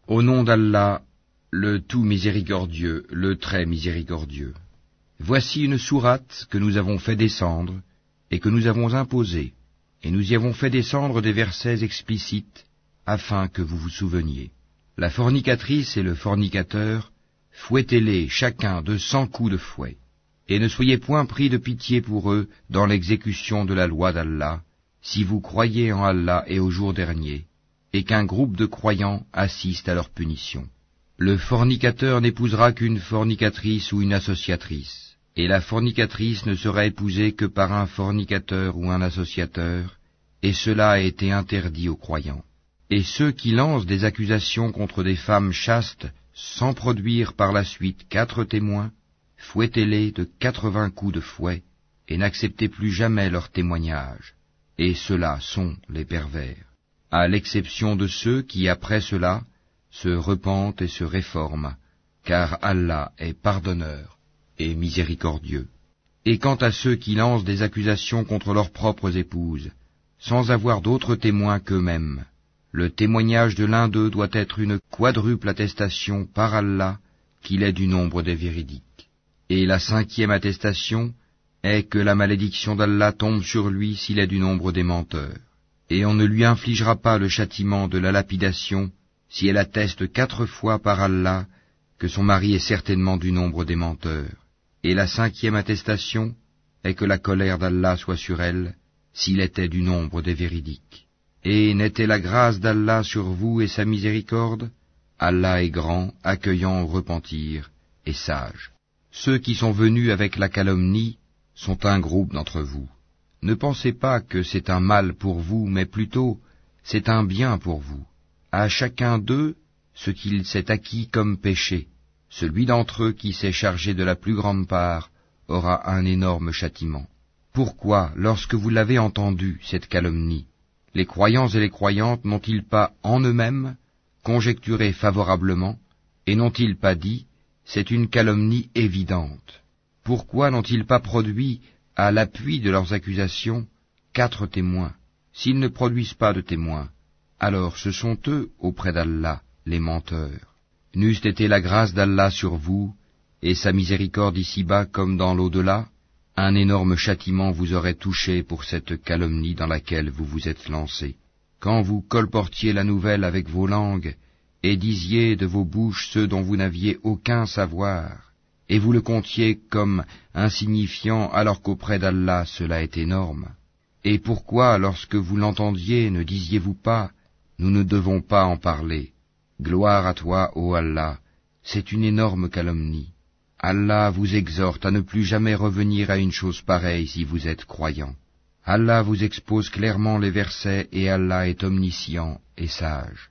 Au nom d'Allah, le tout miséricordieux, le très miséricordieux. Voici une sourate que nous avons fait descendre et que nous avons imposée, et nous y avons fait descendre des versets explicites afin que vous vous souveniez. La fornicatrice et le fornicateur, fouettez-les chacun de 100 coups de fouet, et ne soyez point pris de pitié pour eux dans l'exécution de la loi d'Allah, si vous croyez en Allah et au jour dernier, et qu'un groupe de croyants assiste à leur punition. Le fornicateur n'épousera qu'une fornicatrice ou une associatrice, et la fornicatrice ne sera épousée que par un fornicateur ou un associateur, et cela a été interdit aux croyants. Et ceux qui lancent des accusations contre des femmes chastes, sans produire par la suite 4 témoins, fouettez-les de 80 coups de fouet, et n'acceptez plus jamais leur témoignage. Et ceux-là sont les pervers, à l'exception de ceux qui, après cela, se repentent et se réforment, car Allah est pardonneur et miséricordieux. Et quant à ceux qui lancent des accusations contre leurs propres épouses, sans avoir d'autres témoins qu'eux-mêmes, le témoignage de l'un d'eux doit être une quadruple attestation par Allah qu'il est du nombre des véridiques. Et la 5e attestation est que la malédiction d'Allah tombe sur lui s'il est du nombre des menteurs. Et on ne lui infligera pas le châtiment de la lapidation si elle atteste 4 fois par Allah que son mari est certainement du nombre des menteurs. Et la 5e attestation est que la colère d'Allah soit sur elle s'il était du nombre des véridiques. Et n'était la grâce d'Allah sur vous et sa miséricorde? Allah est grand, accueillant au repentir, et sage. Ceux qui sont venus avec la calomnie sont un groupe d'entre vous. Ne pensez pas que c'est un mal pour vous, mais plutôt c'est un bien pour vous. À chacun d'eux ce qu'il s'est acquis comme péché. Celui d'entre eux qui s'est chargé de la plus grande part aura un énorme châtiment. Pourquoi, lorsque vous l'avez entendu, cette calomnie, les croyants et les croyantes n'ont-ils pas en eux-mêmes conjecturé favorablement, et n'ont-ils pas dit, c'est une calomnie évidente? Pourquoi n'ont-ils pas produit, à l'appui de leurs accusations, 4 témoins? S'ils ne produisent pas de témoins, alors ce sont eux, auprès d'Allah, les menteurs. N'eût été la grâce d'Allah sur vous, et sa miséricorde ici-bas comme dans l'au-delà, un énorme châtiment vous aurait touché pour cette calomnie dans laquelle vous vous êtes lancés. Quand vous colportiez la nouvelle avec vos langues, et disiez de vos bouches ceux dont vous n'aviez aucun savoir, et vous le comptiez comme insignifiant alors qu'auprès d'Allah cela est énorme. Et pourquoi, lorsque vous l'entendiez, ne disiez-vous pas, nous ne devons pas en parler? Gloire à toi, ô Allah, c'est une énorme calomnie. Allah vous exhorte à ne plus jamais revenir à une chose pareille si vous êtes croyants. Allah vous expose clairement les versets et Allah est omniscient et sage.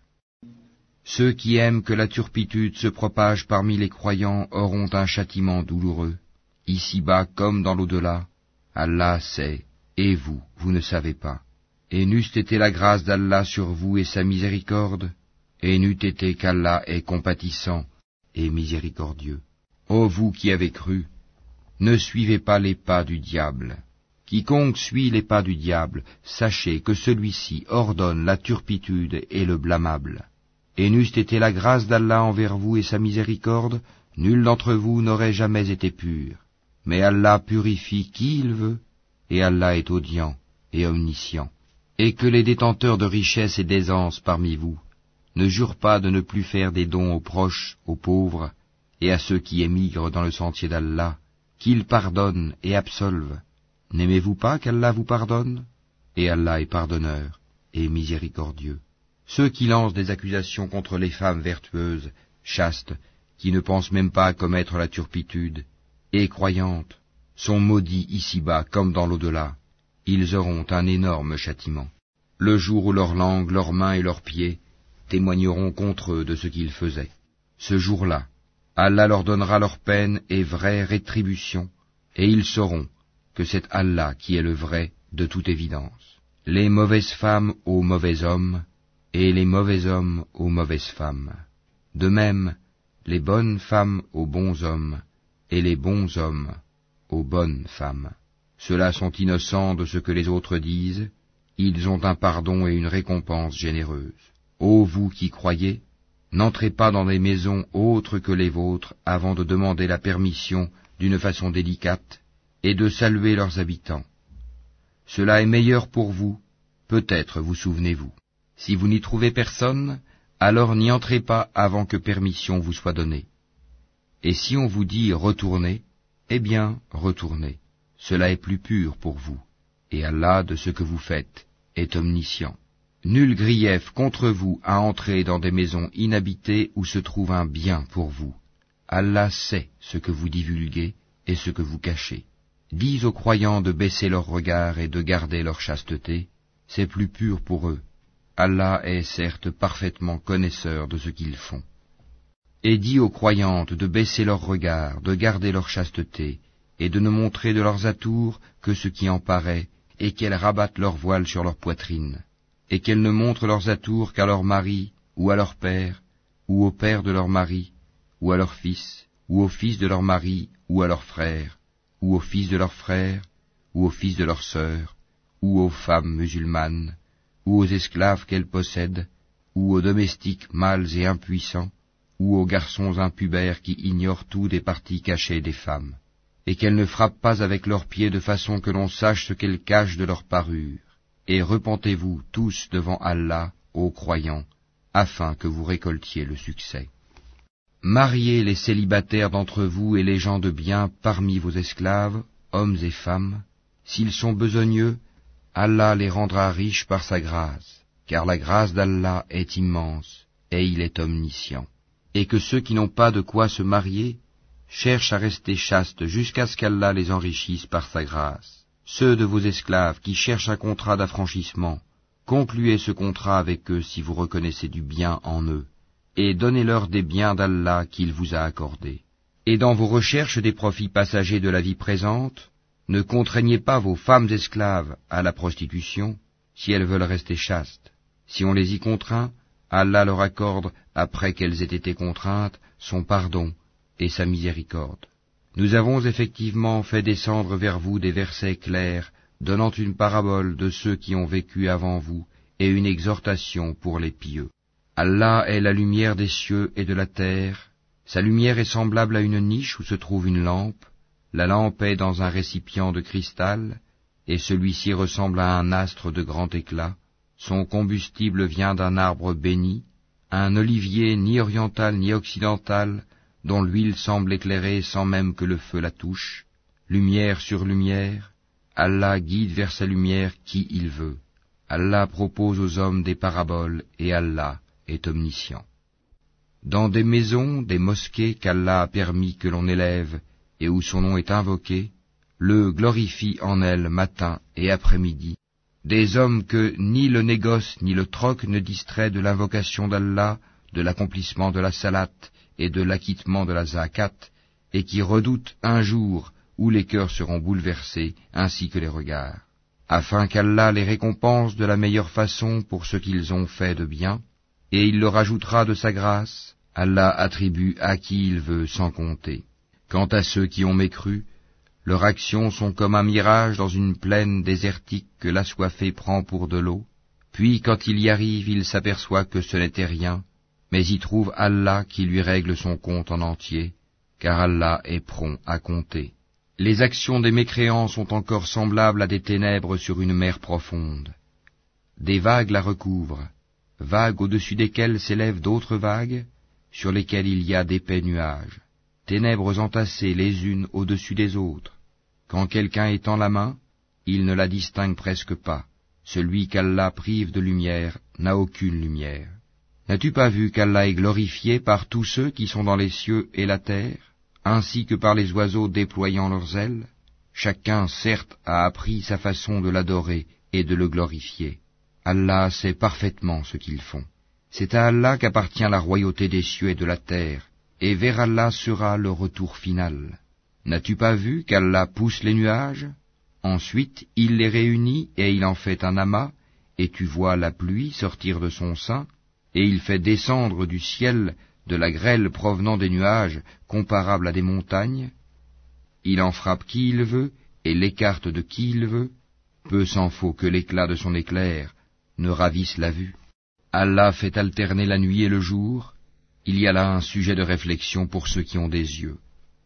Ceux qui aiment que la turpitude se propage parmi les croyants auront un châtiment douloureux, ici-bas comme dans l'au-delà. Allah sait, et vous, vous ne savez pas. Et n'eût été la grâce d'Allah sur vous et sa miséricorde, et n'eût été qu'Allah est compatissant et miséricordieux. Ô vous qui avez cru, ne suivez pas les pas du diable. Quiconque suit les pas du diable, sachez que celui-ci ordonne la turpitude et le blâmable. Et n'eût été la grâce d'Allah envers vous et sa miséricorde, nul d'entre vous n'aurait jamais été pur. Mais Allah purifie qui il veut, et Allah est audient et omniscient. Et que les détenteurs de richesses et d'aisance parmi vous ne jurent pas de ne plus faire des dons aux proches, aux pauvres, et à ceux qui émigrent dans le sentier d'Allah, qu'il pardonne et absolve. N'aimez-vous pas qu'Allah vous pardonne? Et Allah est pardonneur et miséricordieux. Ceux qui lancent des accusations contre les femmes vertueuses, chastes, qui ne pensent même pas à commettre la turpitude, et croyantes, sont maudits ici-bas comme dans l'au-delà. Ils auront un énorme châtiment. Le jour où leur langue, leurs mains et leurs pieds témoigneront contre eux de ce qu'ils faisaient. Ce jour-là, Allah leur donnera leur peine et vraie rétribution, et ils sauront que c'est Allah qui est le vrai de toute évidence. Les mauvaises femmes aux mauvais hommes, et les mauvais hommes aux mauvaises femmes. De même, les bonnes femmes aux bons hommes, et les bons hommes aux bonnes femmes. Ceux-là sont innocents de ce que les autres disent, ils ont un pardon et une récompense généreuse. Ô vous qui croyez, N'entrez pas dans des maisons autres que les vôtres avant de demander la permission d'une façon délicate et de saluer leurs habitants. Cela est meilleur pour vous, peut-être vous souvenez-vous. Si vous n'y trouvez personne, alors n'y entrez pas avant que permission vous soit donnée. Et si on vous dit retournez, eh bien retournez. Cela est plus pur pour vous, et Allah de ce que vous faites est omniscient. Nul grief contre vous à entrer dans des maisons inhabitées où se trouve un bien pour vous. Allah sait ce que vous divulguez et ce que vous cachez. Dis aux croyants de baisser leur regard et de garder leur chasteté, c'est plus pur pour eux. Allah est certes parfaitement connaisseur de ce qu'ils font. Et dis aux croyantes de baisser leur regard, de garder leur chasteté, et de ne montrer de leurs atours que ce qui en paraît, et qu'elles rabattent leur voile sur leur poitrine, et qu'elles ne montrent leurs atours qu'à leur mari, ou à leur père, ou au père de leur mari, ou à leur fils, ou au fils de leur mari, ou à leur frère, ou au fils de leur frère, ou au fils de leur sœur, ou aux femmes musulmanes, ou aux esclaves qu'elles possèdent, ou aux domestiques mâles et impuissants, ou aux garçons impubères qui ignorent tout des parties cachées des femmes, et qu'elles ne frappent pas avec leurs pieds de façon que l'on sache ce qu'elles cachent de leur parure. Et repentez-vous tous devant Allah, ô croyants, afin que vous récoltiez le succès. Mariez les célibataires d'entre vous et les gens de bien parmi vos esclaves, hommes et femmes. S'ils sont besogneux, Allah les rendra riches par sa grâce, car la grâce d'Allah est immense, et il est omniscient. Et que ceux qui n'ont pas de quoi se marier cherchent à rester chastes jusqu'à ce qu'Allah les enrichisse par sa grâce. Ceux de vos esclaves qui cherchent un contrat d'affranchissement, concluez ce contrat avec eux si vous reconnaissez du bien en eux, et donnez-leur des biens d'Allah qu'il vous a accordés. Et dans vos recherches des profits passagers de la vie présente, ne contraignez pas vos femmes esclaves à la prostitution, si elles veulent rester chastes. Si on les y contraint, Allah leur accorde, après qu'elles aient été contraintes, son pardon et sa miséricorde. Nous avons effectivement fait descendre vers vous des versets clairs, donnant une parabole de ceux qui ont vécu avant vous, et une exhortation pour les pieux. Allah est la lumière des cieux et de la terre. Sa lumière est semblable à une niche où se trouve une lampe. La lampe est dans un récipient de cristal, et celui-ci ressemble à un astre de grand éclat. Son combustible vient d'un arbre béni, un olivier ni oriental ni occidental, dont l'huile semble éclairer sans même que le feu la touche. Lumière sur lumière, Allah guide vers sa lumière qui il veut. Allah propose aux hommes des paraboles, et Allah est omniscient. Dans des maisons, des mosquées qu'Allah a permis que l'on élève, et où son nom est invoqué, le glorifie en elles matin et après-midi. Des hommes que ni le négoce ni le troc ne distrait de l'invocation d'Allah, de l'accomplissement de la salate et de l'acquittement de la zakat, et qui redoutent un jour où les cœurs seront bouleversés, ainsi que les regards, afin qu'Allah les récompense de la meilleure façon pour ce qu'ils ont fait de bien, et il leur ajoutera de sa grâce. Allah attribue à qui il veut sans compter. Quant à ceux qui ont mécru, leurs actions sont comme un mirage dans une plaine désertique que l'assoiffé prend pour de l'eau, puis quand il y arrive, il s'aperçoit que ce n'était rien, mais y trouve Allah qui lui règle son compte en entier, car Allah est prompt à compter. Les actions des mécréants sont encore semblables à des ténèbres sur une mer profonde. Des vagues la recouvrent, vagues au-dessus desquelles s'élèvent d'autres vagues, sur lesquelles il y a d'épais nuages, ténèbres entassées les unes au-dessus des autres. Quand quelqu'un étend la main, il ne la distingue presque pas. Celui qu'Allah prive de lumière n'a aucune lumière. N'as-tu pas vu qu'Allah est glorifié par tous ceux qui sont dans les cieux et la terre, ainsi que par les oiseaux déployant leurs ailes? Chacun, certes, a appris sa façon de l'adorer et de le glorifier. Allah sait parfaitement ce qu'ils font. C'est à Allah qu'appartient la royauté des cieux et de la terre, et vers Allah sera le retour final. N'as-tu pas vu qu'Allah pousse les nuages? Ensuite, il les réunit et il en fait un amas, et tu vois la pluie sortir de son sein, et il fait descendre du ciel de la grêle provenant des nuages comparable à des montagnes. Il en frappe qui il veut, et l'écarte de qui il veut. Peu s'en faut que l'éclat de son éclair ne ravisse la vue. Allah fait alterner la nuit et le jour, Il y a là un sujet de réflexion pour ceux qui ont des yeux.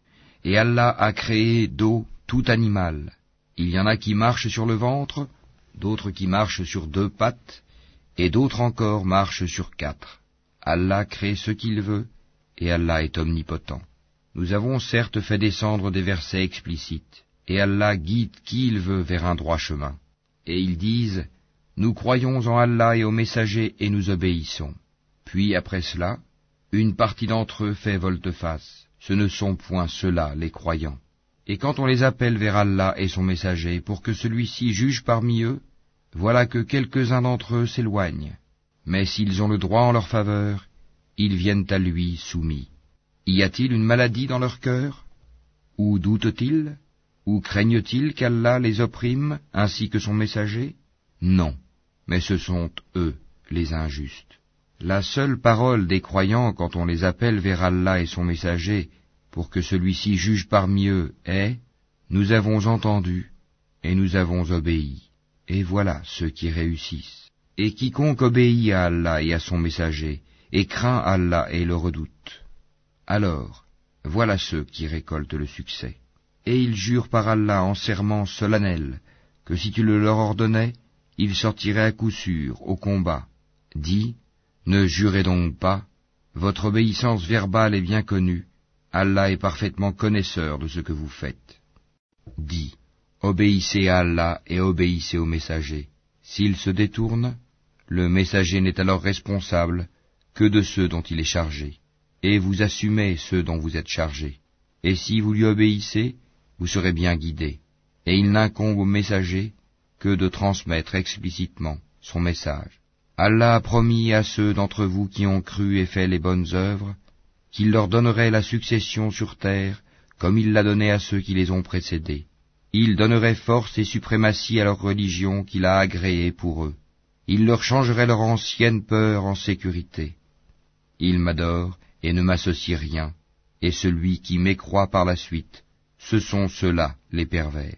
Et Allah a créé d'eau tout animal. Il y en a qui marchent sur le ventre, d'autres qui marchent sur 2 pattes, et d'autres encore marchent sur 4. Allah crée ce qu'il veut, et Allah est omnipotent. Nous avons certes fait descendre des versets explicites, et Allah guide qui il veut vers un droit chemin. Et ils disent, nous croyons en Allah et aux messagers et nous obéissons. Puis après cela, une partie d'entre eux fait volte-face. Ce ne sont point ceux-là les croyants. Et quand on les appelle vers Allah et son messager pour que celui-ci juge parmi eux, voilà que quelques-uns d'entre eux s'éloignent. Mais s'ils ont le droit en leur faveur, ils viennent à lui soumis. Y a-t-il une maladie dans leur cœur? Ou doutent-ils? Ou craignent-ils qu'Allah les opprime ainsi que son messager? Non, mais ce sont eux, les injustes. La seule parole des croyants quand on les appelle vers Allah et son messager, pour que celui-ci juge parmi eux, est « Nous avons entendu et nous avons obéi, et voilà ceux qui réussissent. » Et quiconque obéit à Allah et à son messager, et craint Allah et le redoute, alors voilà ceux qui récoltent le succès. Et ils jurent par Allah en serment solennel, que si tu le leur ordonnais, ils sortiraient à coup sûr au combat. Dis, ne jurez donc pas, votre obéissance verbale est bien connue, Allah est parfaitement connaisseur de ce que vous faites. Dis, obéissez à Allah et obéissez au messager. S'il se détourne, le messager n'est alors responsable que de ceux dont il est chargé, et vous assumez ceux dont vous êtes chargés. Et si vous lui obéissez, vous serez bien guidés. Et il n'incombe au messager que de transmettre explicitement son message. Allah a promis à ceux d'entre vous qui ont cru et fait les bonnes œuvres, qu'il leur donnerait la succession sur terre, comme il l'a donné à ceux qui les ont précédés. Il donnerait force et suprématie à leur religion qu'il a agréée pour eux. Il leur changerait leur ancienne peur en sécurité. Ils m'adorent et ne m'associent rien, et celui qui mécroit par la suite, ce sont ceux-là les pervers.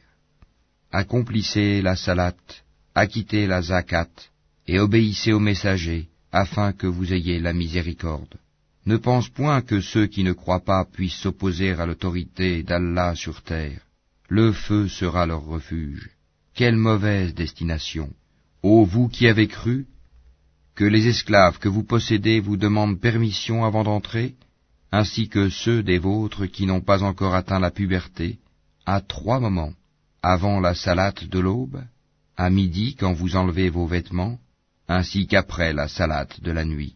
Accomplissez la salat, acquittez la zakat, et obéissez aux messagers, afin que vous ayez la miséricorde. Ne pense point que ceux qui ne croient pas puissent s'opposer à l'autorité d'Allah sur terre. Le feu sera leur refuge. Quelle mauvaise destination! Ô vous qui avez cru, que les esclaves que vous possédez vous demandent permission avant d'entrer, ainsi que ceux des vôtres qui n'ont pas encore atteint la puberté, à 3 moments, avant la salate de l'aube, à midi quand vous enlevez vos vêtements, ainsi qu'après la salate de la nuit.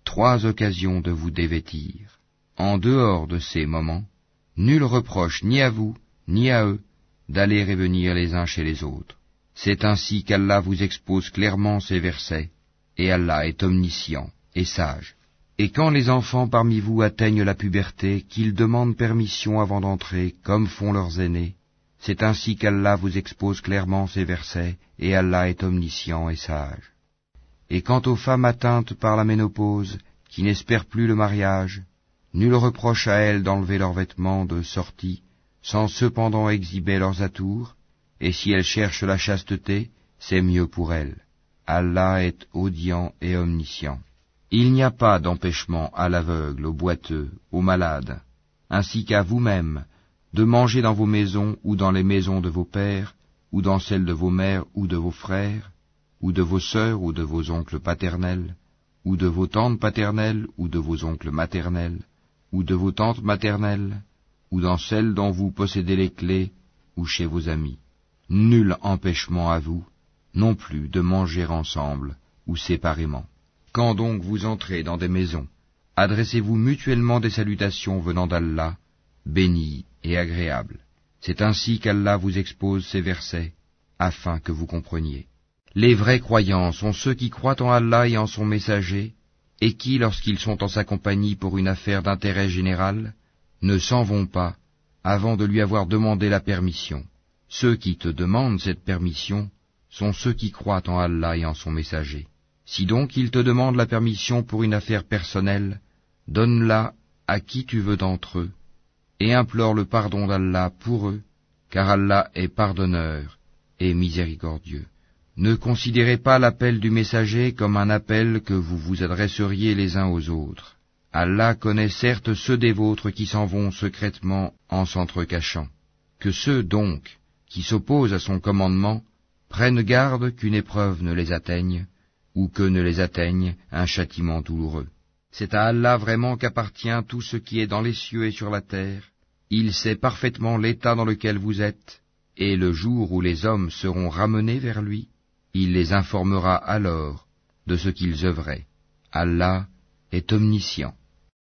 3 occasions de vous dévêtir. En dehors de ces moments, nul reproche ni à vous, ni à eux, d'aller et venir les uns chez les autres. C'est ainsi qu'Allah vous expose clairement ces versets, et Allah est omniscient et sage. Et quand les enfants parmi vous atteignent la puberté, qu'ils demandent permission avant d'entrer, comme font leurs aînés, c'est ainsi qu'Allah vous expose clairement ces versets, et Allah est omniscient et sage. Et quant aux femmes atteintes par la ménopause, qui n'espèrent plus le mariage, nul reproche à elles d'enlever leurs vêtements de sortie, sans cependant exhiber leurs atours, et si elles cherchent la chasteté, c'est mieux pour elles. Allah est audient et omniscient. Il n'y a pas d'empêchement à l'aveugle, au boiteux, au malade, ainsi qu'à vous-même, de manger dans vos maisons ou dans les maisons de vos pères, ou dans celles de vos mères ou de vos frères, ou de vos sœurs ou de vos oncles paternels, ou de vos tantes paternelles ou de vos oncles maternels, ou de vos tantes maternelles, ou dans celles dont vous possédez les clés, ou chez vos amis. Nul empêchement à vous, non plus de manger ensemble ou séparément. Quand donc vous entrez dans des maisons, adressez-vous mutuellement des salutations venant d'Allah, bénies et agréables. C'est ainsi qu'Allah vous expose ces versets, afin que vous compreniez. Les vrais croyants sont ceux qui croient en Allah et en son messager, et qui, lorsqu'ils sont en sa compagnie pour une affaire d'intérêt général, ne s'en vont pas avant de lui avoir demandé la permission. Ceux qui te demandent cette permission sont ceux qui croient en Allah et en son messager. Si donc ils te demandent la permission pour une affaire personnelle, donne-la à qui tu veux d'entre eux, et implore le pardon d'Allah pour eux, car Allah est pardonneur et miséricordieux. Ne considérez pas l'appel du messager comme un appel que vous vous adresseriez les uns aux autres. Allah connaît certes ceux des vôtres qui s'en vont secrètement en s'entrecachant. Que ceux, donc, qui s'opposent à son commandement, prennent garde qu'une épreuve ne les atteigne, ou que ne les atteigne un châtiment douloureux. C'est à Allah vraiment qu'appartient tout ce qui est dans les cieux et sur la terre. Il sait parfaitement l'état dans lequel vous êtes, et le jour où les hommes seront ramenés vers lui, il les informera alors de ce qu'ils œuvraient. Allah est omniscient.